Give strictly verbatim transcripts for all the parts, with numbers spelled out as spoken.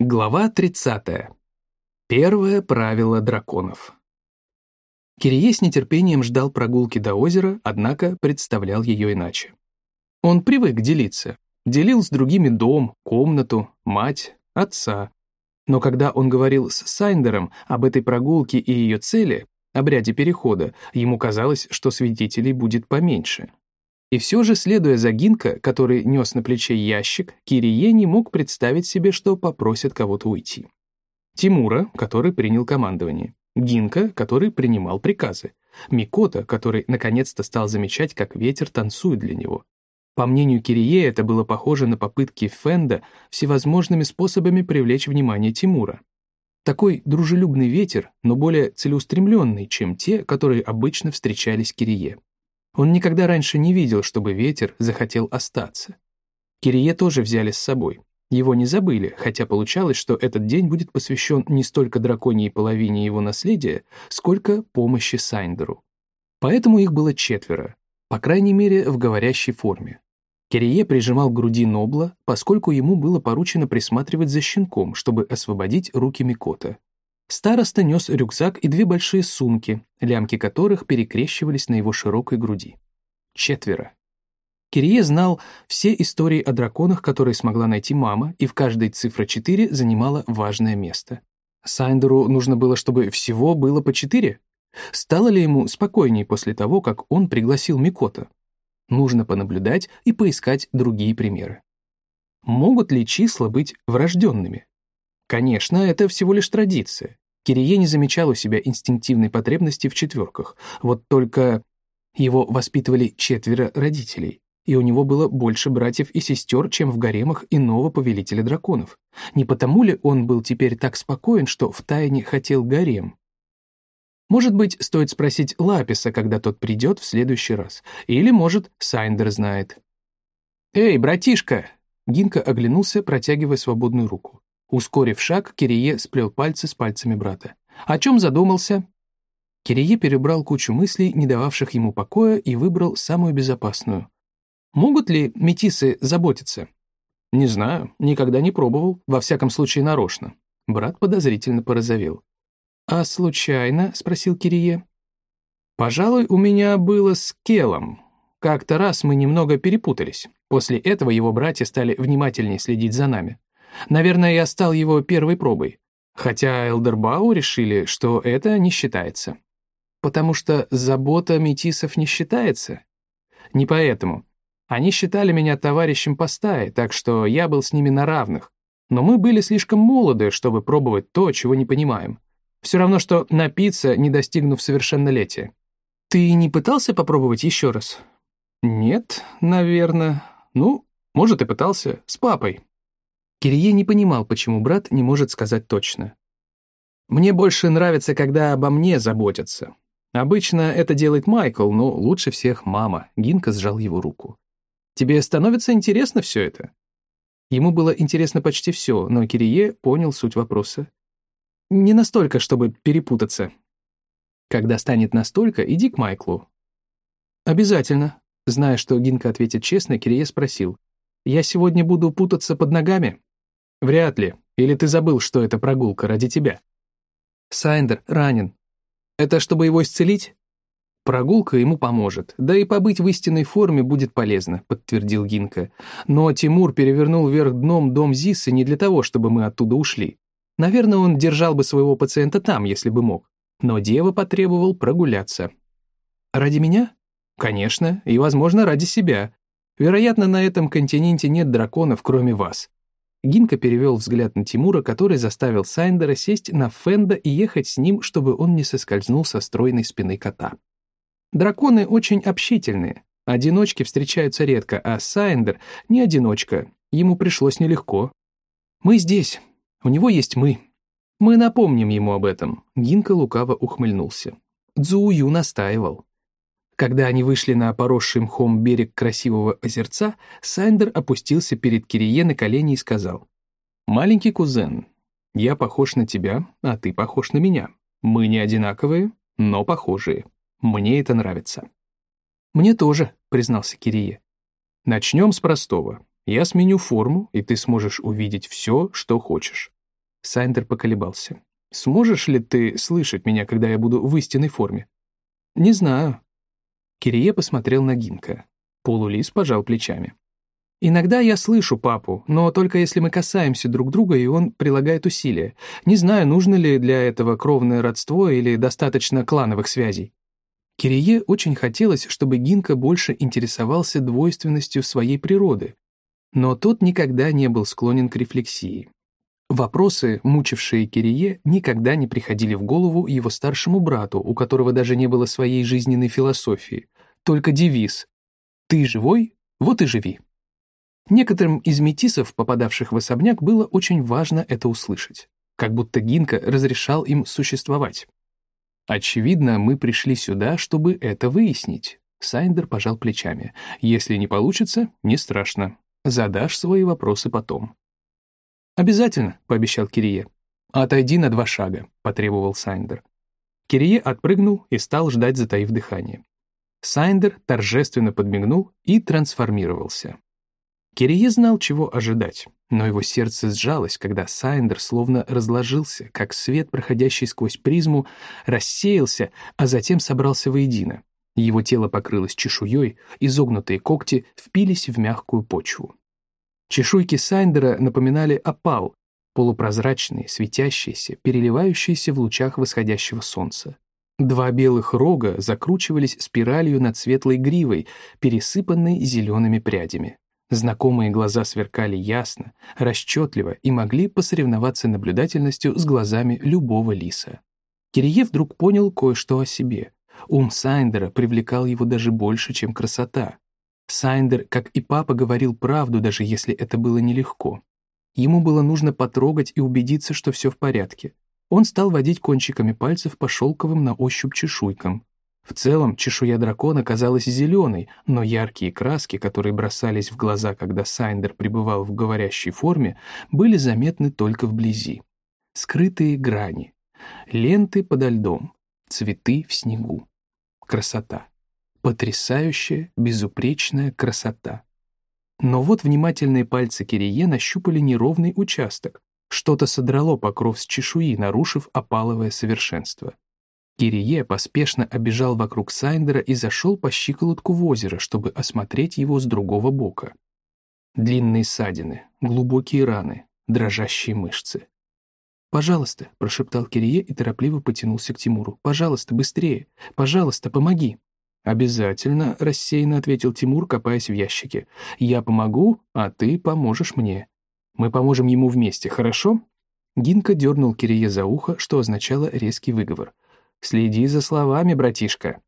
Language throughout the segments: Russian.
Глава тридцатая. Первое правило драконов. Кирие с нетерпением ждал прогулки до озера, однако представлял ее иначе. Он привык делиться. Делил с другими дом, комнату, мать, отца. Но когда он говорил с Сайндером об этой прогулке и ее цели, обряде перехода, ему казалось, что свидетелей будет поменьше. И все же, следуя за Гинка, который нес на плече ящик, Кирие не мог представить себе, что попросит кого-то уйти. Тимура, который принял командование. Гинка, который принимал приказы. Микото, который наконец-то стал замечать, как ветер танцует для него. По мнению Кирие, это было похоже на попытки Фенда всевозможными способами привлечь внимание Тимура. Такой дружелюбный ветер, но более целеустремленный, чем те, которые обычно встречались Кирие. Он никогда раньше не видел, чтобы ветер захотел остаться. Кирие тоже взяли с собой. Его не забыли, хотя получалось, что этот день будет посвящен не столько драконьей половине его наследия, сколько помощи Сайндеру. Поэтому их было четверо, по крайней мере, в говорящей форме. Кирие прижимал к груди Нобла, поскольку ему было поручено присматривать за щенком, чтобы освободить руки Микото. Староста нес рюкзак и две большие сумки, лямки которых перекрещивались на его широкой груди. Четверо. Кирие знал все истории о драконах, которые смогла найти мама, и в каждой цифра четыре занимала важное место. Сайндеру нужно было, чтобы всего было по четыре? Стало ли ему спокойнее после того, как он пригласил Микото? Нужно понаблюдать и поискать другие примеры. Могут ли числа быть врожденными? Конечно, это всего лишь традиция. Кирие не замечал у себя инстинктивной потребности в четверках, вот только его воспитывали четверо родителей, и у него было больше братьев и сестер, чем в гаремах иного повелителя драконов. Не потому ли он был теперь так спокоен, что втайне хотел гарем? Может быть, стоит спросить Лаписа, когда тот придет в следующий раз, или, может, Сайндер знает. «Эй, братишка!» Гинка оглянулся, протягивая свободную руку. Ускорив шаг, Кирие сплел пальцы с пальцами брата. «О чем задумался?» Кирие перебрал кучу мыслей, не дававших ему покоя, и выбрал самую безопасную. «Могут ли метисы заботиться?» «Не знаю, никогда не пробовал, во всяком случае нарочно». Брат подозрительно порозовел. «А случайно?» — спросил Кирие. «Пожалуй, у меня было с Келом. Как-то раз мы немного перепутались. После этого его братья стали внимательнее следить за нами. Наверное, я стал его первой пробой. Хотя Элдербау решили, что это не считается. Потому что забота метисов не считается? Не поэтому. Они считали меня товарищем по стае, так что я был с ними на равных. Но мы были слишком молоды, чтобы пробовать то, чего не понимаем. Все равно, что напиться, не достигнув совершеннолетия. Ты не пытался попробовать еще раз? Нет, наверное. Ну, может, и пытался. С папой. Кирие не понимал, почему брат не может сказать точно. «Мне больше нравится, когда обо мне заботятся. Обычно это делает Майкл, но лучше всех мама». Гинка сжал его руку. «Тебе становится интересно все это?» Ему было интересно почти все, но Кирие понял суть вопроса. «Не настолько, чтобы перепутаться». «Когда станет настолько, иди к Майклу». «Обязательно». Зная, что Гинка ответит честно, Кирие спросил. «Я сегодня буду путаться под ногами?» «Вряд ли. Или ты забыл, что это прогулка ради тебя?» «Сайндер ранен. Это чтобы его исцелить?» «Прогулка ему поможет. Да и побыть в истинной форме будет полезно», — подтвердил Гинка. «Но Тимур перевернул вверх дном дом Зиссы не для того, чтобы мы оттуда ушли. Наверное, он держал бы своего пациента там, если бы мог. Но дева потребовал прогуляться». «Ради меня?» «Конечно, и, возможно, ради себя. Вероятно, на этом континенте нет драконов, кроме вас». Гинка перевел взгляд на Тимура, который заставил Сайндера сесть на Фенда и ехать с ним, чтобы он не соскользнул со стройной спины кота. Драконы очень общительные. Одиночки встречаются редко, а Сайндер не одиночка. Ему пришлось нелегко. «Мы здесь. У него есть мы. Мы напомним ему об этом». Гинка лукаво ухмыльнулся. Цзую настаивал. Когда они вышли на поросший мхом берег красивого озерца, Сайндер опустился перед Кирие на колени и сказал: «Маленький кузен, я похож на тебя, а ты похож на меня. Мы не одинаковые, но похожие. Мне это нравится». «Мне тоже», — признался Кирие. «Начнем с простого. Я сменю форму, и ты сможешь увидеть все, что хочешь». Сайндер поколебался. «Сможешь ли ты слышать меня, когда я буду в истинной форме?» «Не знаю». Кирие посмотрел на Гинка. Полулис пожал плечами. «Иногда я слышу папу, но только если мы касаемся друг друга, и он прилагает усилия. Не знаю, нужно ли для этого кровное родство или достаточно клановых связей». Кирие очень хотелось, чтобы Гинка больше интересовался двойственностью своей природы, но тот никогда не был склонен к рефлексии. Вопросы, мучившие Кирие, никогда не приходили в голову его старшему брату, у которого даже не было своей жизненной философии, только девиз «Ты живой? Вот и живи». Некоторым из метисов, попадавших в особняк, было очень важно это услышать, как будто Гинка разрешал им существовать. «Очевидно, мы пришли сюда, чтобы это выяснить», — Сайндер пожал плечами. «Если не получится, не страшно. Задашь свои вопросы потом». «Обязательно», — пообещал Кирие. «Отойди на два шага», — потребовал Сайндер. Кирие отпрыгнул и стал ждать, затаив дыхание. Сайндер торжественно подмигнул и трансформировался. Кирие знал, чего ожидать, но его сердце сжалось, когда Сайндер словно разложился, как свет, проходящий сквозь призму, рассеялся, а затем собрался воедино. Его тело покрылось чешуей, изогнутые когти впились в мягкую почву. Чешуйки Сайндера напоминали опал, полупрозрачные, светящиеся, переливающиеся в лучах восходящего солнца. Два белых рога закручивались спиралью над светлой гривой, пересыпанной зелеными прядями. Знакомые глаза сверкали ясно, расчетливо и могли посоревноваться наблюдательностью с глазами любого лиса. Кирие вдруг понял кое-что о себе. Ум Сайндера привлекал его даже больше, чем красота. Сайндер, как и папа, говорил правду, даже если это было нелегко. Ему было нужно потрогать и убедиться, что все в порядке. Он стал водить кончиками пальцев по шелковым на ощупь чешуйкам. В целом, чешуя дракона казалась зеленой, но яркие краски, которые бросались в глаза, когда Сайндер пребывал в говорящей форме, были заметны только вблизи. Скрытые грани, ленты подо льдом, цветы в снегу. Красота. Потрясающая, безупречная красота. Но вот внимательные пальцы Кирие нащупали неровный участок. Что-то содрало покров с чешуи, нарушив опаловое совершенство. Кирие поспешно обежал вокруг Сайндера и зашел по щиколотку в озеро, чтобы осмотреть его с другого бока. Длинные ссадины, глубокие раны, дрожащие мышцы. «Пожалуйста», — прошептал Кирие и торопливо потянулся к Тимуру. «Пожалуйста, быстрее! Пожалуйста, помоги!» «Обязательно», — рассеянно ответил Тимур, копаясь в ящике. «Я помогу, а ты поможешь мне. Мы поможем ему вместе, хорошо?» Гинка дернул Кирие за ухо, что означало резкий выговор. «Следи за словами, братишка».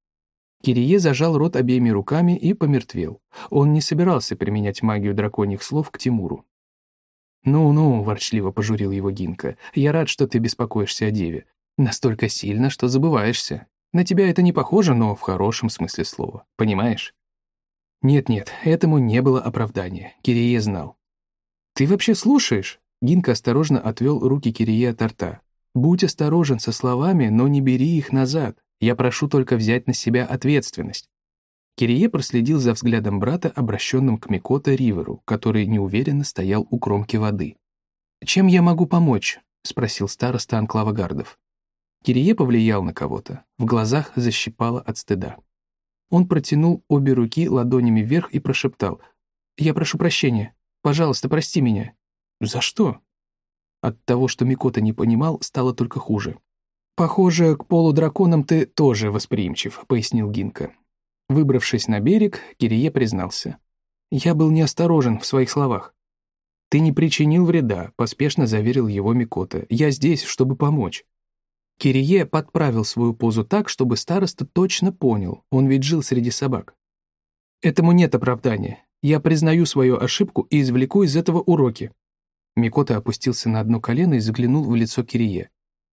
Кирие зажал рот обеими руками и помертвел. Он не собирался применять магию драконьих слов к Тимуру. «Ну-ну», — ворчливо пожурил его Гинка, — «я рад, что ты беспокоишься о деве. Настолько сильно, что забываешься. На тебя это не похоже, но в хорошем смысле слова. Понимаешь?» Нет-нет, этому не было оправдания. Кирие знал. «Ты вообще слушаешь?» Гинка осторожно отвел руки Кирие от рта. «Будь осторожен со словами, но не бери их назад. Я прошу только взять на себя ответственность». Кирие проследил за взглядом брата, обращенным к Микото Риверу, который неуверенно стоял у кромки воды. «Чем я могу помочь?» — спросил староста анклава гардов. Кирие повлиял на кого-то. В глазах защипало от стыда. Он протянул обе руки ладонями вверх и прошептал: «Я прошу прощения. Пожалуйста, прости меня». «За что?» От того, что Микото не понимал, стало только хуже. «Похоже, к полудраконам ты тоже восприимчив», — пояснил Гинка. Выбравшись на берег, Кирие признался: «Я был неосторожен в своих словах». «Ты не причинил вреда», — поспешно заверил его Микото. «Я здесь, чтобы помочь». Кирие подправил свою позу так, чтобы староста точно понял, он ведь жил среди собак. «Этому нет оправдания. Я признаю свою ошибку и извлеку из этого уроки». Микото опустился на одно колено и заглянул в лицо Кирие.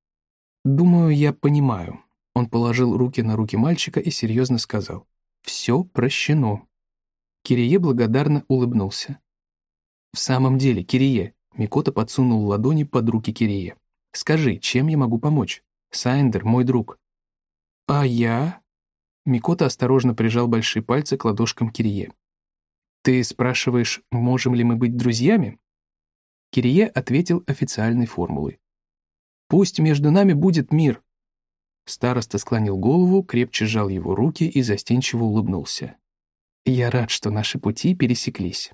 «Думаю, я понимаю». Он положил руки на руки мальчика и серьезно сказал: «Все прощено». Кирие благодарно улыбнулся. «В самом деле, Кирие», — Микото подсунул ладони под руки Кирие, — «скажи, чем я могу помочь? Сайндер — мой друг». «А я?» Микото осторожно прижал большие пальцы к ладошкам Кирие. «Ты спрашиваешь, можем ли мы быть друзьями?» Кирие ответил официальной формулой. «Пусть между нами будет мир». Староста склонил голову, крепче сжал его руки и застенчиво улыбнулся. «Я рад, что наши пути пересеклись».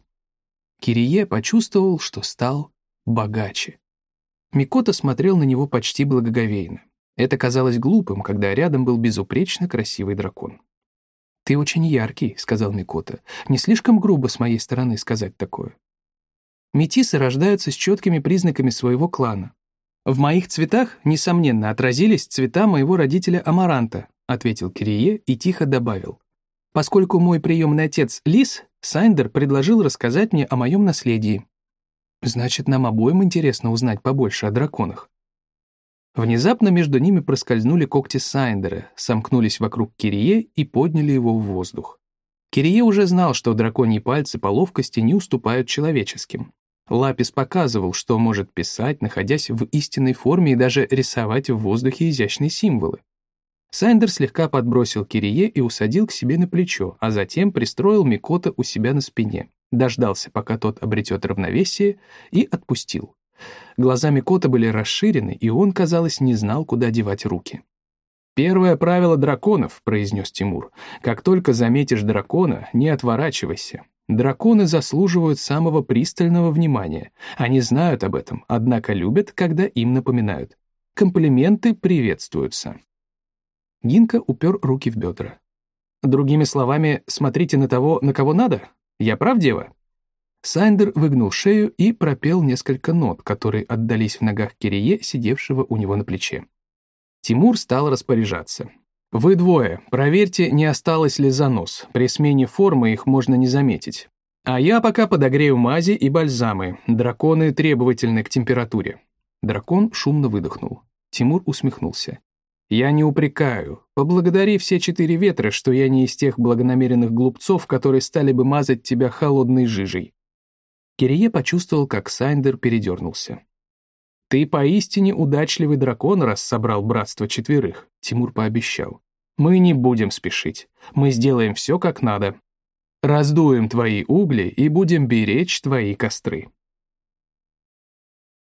Кирие почувствовал, что стал богаче. Микото смотрел на него почти благоговейно. Это казалось глупым, когда рядом был безупречно красивый дракон. «Ты очень яркий», — сказал Микото. «Не слишком грубо с моей стороны сказать такое». Метисы рождаются с четкими признаками своего клана. «В моих цветах, несомненно, отразились цвета моего родителя Амаранта», ответил Кирие и тихо добавил. «Поскольку мой приемный отец — лис, Сайндер предложил рассказать мне о моем наследии. Значит, нам обоим интересно узнать побольше о драконах». Внезапно между ними проскользнули когти Сайндера, сомкнулись вокруг Кирие и подняли его в воздух. Кирие уже знал, что драконьи пальцы по ловкости не уступают человеческим. Лапис показывал, что может писать, находясь в истинной форме, и даже рисовать в воздухе изящные символы. Сайндер слегка подбросил Кирие и усадил к себе на плечо, а затем пристроил Микото у себя на спине, дождался, пока тот обретет равновесие, и отпустил. Глаза Микото были расширены, и он, казалось, не знал, куда девать руки. «Первое правило драконов», — произнес Тимур. «Как только заметишь дракона, не отворачивайся. Драконы заслуживают самого пристального внимания. Они знают об этом, однако любят, когда им напоминают. Комплименты приветствуются». Гинка упер руки в бедра. «Другими словами, смотрите на того, на кого надо? Я прав, дева?» Сайндер выгнул шею и пропел несколько нот, которые отдались в ногах Кирие, сидевшего у него на плече. Тимур стал распоряжаться. «Вы двое, проверьте, не осталось ли занос. При смене формы их можно не заметить. А я пока подогрею мази и бальзамы. Драконы требовательны к температуре». Дракон шумно выдохнул. Тимур усмехнулся. «Я не упрекаю. Поблагодари все четыре ветра, что я не из тех благонамеренных глупцов, которые стали бы мазать тебя холодной жижей». Кирие почувствовал, как Сайндер передернулся. «Ты поистине удачливый дракон, раз собрал братство четверых», — Тимур пообещал. «Мы не будем спешить. Мы сделаем все как надо. Раздуем твои угли и будем беречь твои костры».